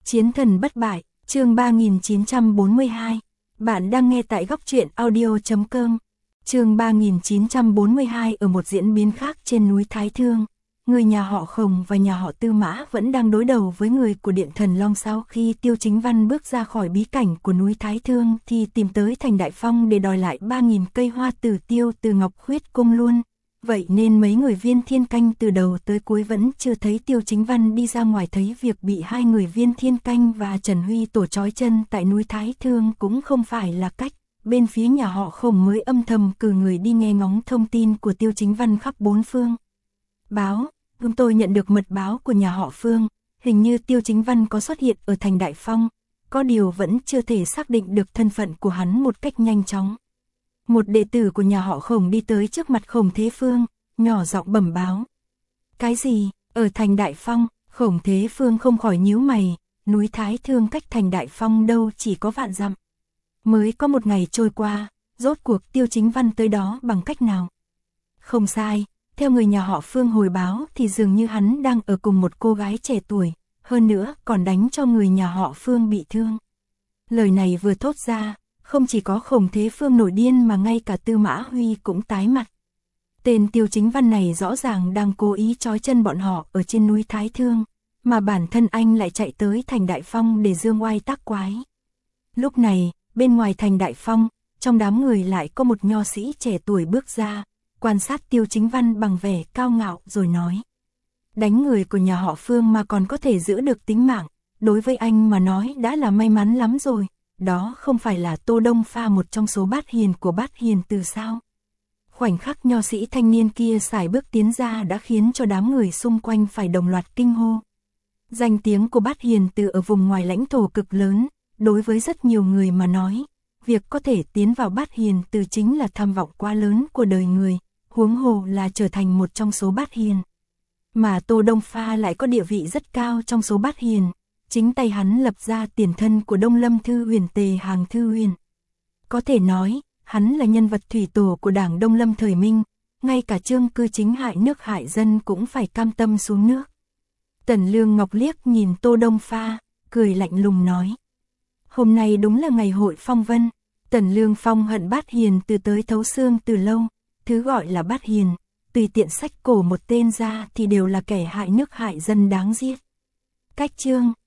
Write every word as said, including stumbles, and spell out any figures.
Chiến thần bất bại, chương ba nghìn chín trăm bốn mươi hai. Bạn đang nghe tại góc truyện audio chấm com. Chương ba nghìn chín trăm bốn mươi hai. Ở một diễn biến khác trên núi Thái Thương, người nhà họ Khổng và nhà họ Tư Mã vẫn đang đối đầu với người của Điện Thần Long. Sau khi Tiêu Chính Văn bước ra khỏi bí cảnh của núi Thái Thương thì tìm tới thành Đại Phong để đòi lại ba nghìn cây hoa tử tiêu từ Ngọc Khuyết Cung luôn. Vậy nên mấy người Viên Thiên Canh từ đầu tới cuối vẫn chưa thấy Tiêu Chính Văn đi ra ngoài. Thấy việc bị hai người Viên Thiên Canh và Trần Huy Tổ trói chân tại núi Thái Thương cũng không phải là cách, bên phía nhà họ Khổng mới âm thầm cử người đi nghe ngóng thông tin của Tiêu Chính Văn khắp bốn phương. Báo, chúng tôi nhận được mật báo của nhà họ Phương, hình như Tiêu Chính Văn có xuất hiện ở thành Đại Phong, có điều vẫn chưa thể xác định được thân phận của hắn một cách nhanh chóng. Một đệ tử của nhà họ Khổng đi tới trước mặt Khổng Thế Phương, nhỏ giọng bẩm báo. Cái gì, ở thành Đại Phong? Khổng Thế Phương không khỏi nhíu mày, núi Thái Thương cách thành Đại Phong đâu chỉ có vạn dặm. Mới có một ngày trôi qua, rốt cuộc Tiêu Chính Văn tới đó bằng cách nào? Không sai, theo người nhà họ Phương hồi báo thì dường như hắn đang ở cùng một cô gái trẻ tuổi, hơn nữa còn đánh cho người nhà họ Phương bị thương. Lời này vừa thốt ra, không chỉ có Khổng Thế Phương nổi điên mà ngay cả Tư Mã Huy cũng tái mặt. Tên Tiêu Chính Văn này rõ ràng đang cố ý trói chân bọn họ ở trên núi Thái Thương, mà bản thân anh lại chạy tới thành Đại Phong để dương oai tác quái. Lúc này, bên ngoài thành Đại Phong, trong đám người lại có một nho sĩ trẻ tuổi bước ra, quan sát Tiêu Chính Văn bằng vẻ cao ngạo rồi nói. Đánh người của nhà họ Phương mà còn có thể giữ được tính mạng, đối với anh mà nói đã là may mắn lắm rồi. Đó không phải là Tô Đông Pha, một trong số bát hiền của bát hiền từ sao? Khoảnh khắc nho sĩ thanh niên kia sải bước tiến ra đã khiến cho đám người xung quanh phải đồng loạt kinh hô. Danh tiếng của bát hiền từ ở vùng ngoài lãnh thổ cực lớn, đối với rất nhiều người mà nói, việc có thể tiến vào bát hiền từ chính là tham vọng quá lớn của đời người, huống hồ là trở thành một trong số bát hiền. Mà Tô Đông Pha lại có địa vị rất cao trong số bát hiền. Chính tay hắn lập ra tiền thân của Đông Lâm Thư Huyền Tề Hàng Thư Huyền. Có thể nói, hắn là nhân vật thủy tổ của đảng Đông Lâm thời Minh, ngay cả Trương Cư Chính hại nước hại dân cũng phải cam tâm xuống nước. Tần Lương Ngọc liếc nhìn Tô Đông Pha, cười lạnh lùng nói. Hôm nay đúng là ngày hội phong vân. Tần Lương Phong hận bát hiền từ tới thấu xương từ lâu, thứ gọi là bát hiền, tùy tiện sách cổ một tên ra thì đều là kẻ hại nước hại dân đáng giết. Cách chương,